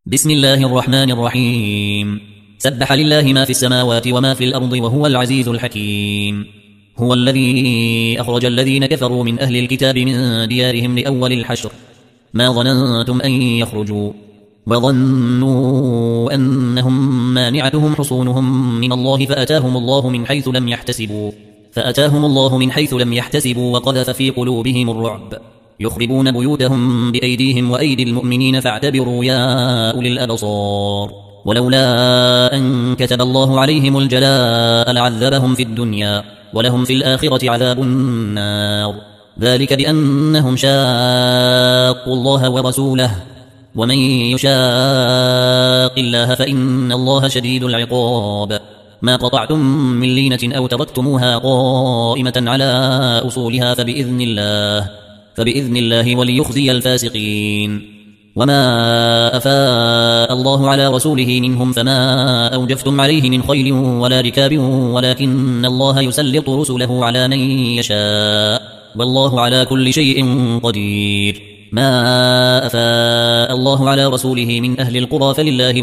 بسم الله الرحمن الرحيم. سبح لله ما في السماوات وما في الأرض وهو العزيز الحكيم. هو الذي أخرج الذين كفروا من أهل الكتاب من ديارهم لأول الحشر ما ظننتم أن يخرجوا وظنوا أنهم مانعتهم حصونهم من الله فأتاهم الله من حيث لم يحتسبوا وقذف في قلوبهم الرعب يخربون بيوتهم بأيديهم وأيدي المؤمنين فاعتبروا يا أولي الأبصار. ولولا أن كتب الله عليهم الجلاء لعذبهم في الدنيا ولهم في الآخرة عذاب النار، ذلك بأنهم شاقوا الله ورسوله ومن يشاق الله فإن الله شديد العقاب. ما قطعتم من لينة أو تركتموها قائمة على أصولها فبإذن الله وليخزي الفاسقين. وما أفاء الله على رسوله منهم فما أوجفتم عليه من خيل ولا ركاب ولكن الله يسلط رسله على من يشاء والله على كل شيء قدير. ما أفاء الله على رسوله من أهل القرى فلله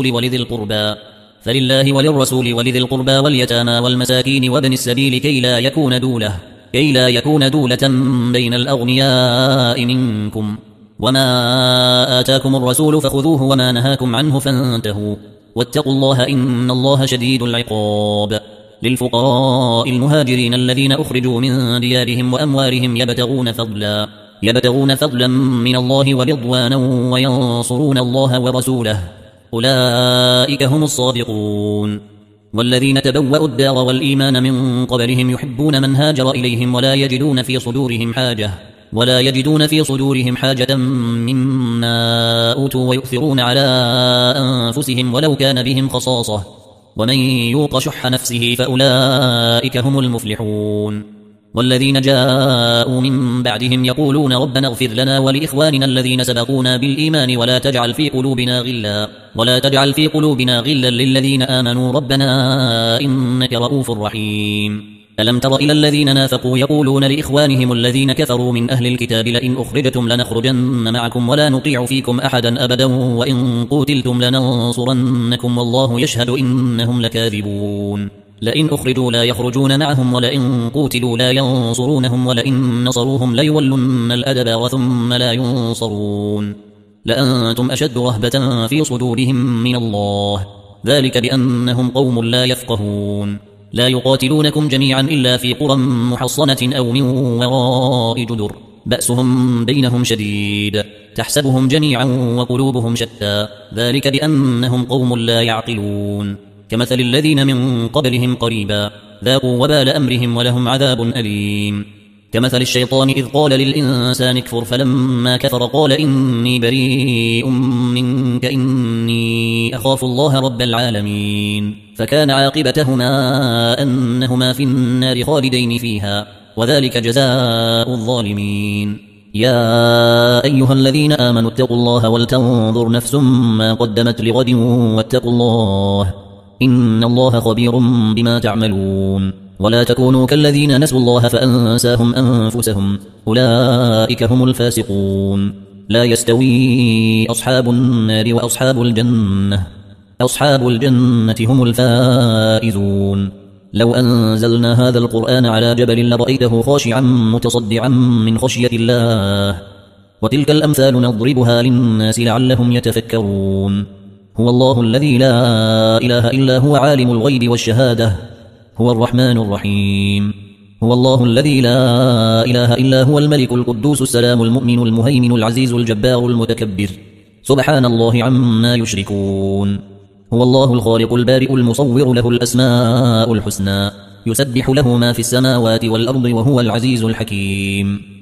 وللرسول ولذي القربى واليتامى والمساكين وابن السبيل كي لا يكون دولة بين الأغنياء منكم. وما آتاكم الرسول فخذوه وما نهاكم عنه فانتهوا واتقوا الله إن الله شديد العقاب. للفقراء المهاجرين الذين أخرجوا من ديارهم وأموالهم يبتغون فضلا من الله ورضوانا وينصرون الله ورسوله أولئك هم الصادقون. والذين تبوأوا الدار والإيمان من قبلهم يحبون من هاجر إليهم ولا يجدون في صدورهم حاجة مما أوتوا ويؤثرون على أنفسهم ولو كان بهم خصاصة ومن يوق شح نفسه فأولئك هم المفلحون. والذين جاءوا من بعدهم يقولون ربنا اغفر لنا ولإخواننا الذين سبقونا بالإيمان ولا تجعل في قلوبنا غلا للذين آمنوا ربنا إنك رؤوف رحيم. ألم تر إلى الذين نافقوا يقولون لإخوانهم الذين كفروا من أهل الكتاب لئن أخرجتم لنخرجن معكم ولا نطيع فيكم أحدا أبدا وإن قوتلتم لننصرنكم والله يشهد إنهم لكاذبون. لئن أخرجوا لا يخرجون معهم ولئن قوتلوا لا ينصرونهم ولئن نصروهم ليولن الأدبار ثم لا ينصرون لأنتم أشد رهبة في صدورهم من الله، ذلك بأنهم قوم لا يفقهون. لا يقاتلونكم جميعا إلا في قرى محصنة أو من وراء جدر بأسهم بينهم شديد تحسبهم جميعا وقلوبهم شتى ذلك بأنهم قوم لا يعقلون. كمثل الذين من قبلهم قريبا ذاقوا وبال أمرهم ولهم عذاب أليم. كمثل الشيطان إذ قال للإنسان اكفر فلما كفر قال إني بريء منك إني أخاف الله رب العالمين فكان عاقبتهما أنهما في النار خالدين فيها وذلك جزاء الظالمين. يا أيها الذين آمنوا اتقوا الله ولتنظر نفس ما قدمت لغد واتقوا الله إن الله خبير بما تعملون. ولا تكونوا كالذين نسوا الله فأنساهم أنفسهم أولئك هم الفاسقون. لا يستوي أصحاب النار وأصحاب الجنة هم الفائزون. لو أنزلنا هذا القرآن على جبل لرأيته خاشعا متصدعا من خشية الله وتلك الأمثال نضربها للناس لعلهم يتفكرون. هو الله الذي لا إله إلا هو عالم الغيب والشهادة هو الرحمن الرحيم. هو الله الذي لا إله إلا هو الملك القدوس السلام المؤمن المهيمن العزيز الجبار المتكبر سبحان الله عما يشركون. هو الله الخالق البارئ المصور له الأسماء الحسنى يسبح له ما في السماوات والأرض وهو العزيز الحكيم.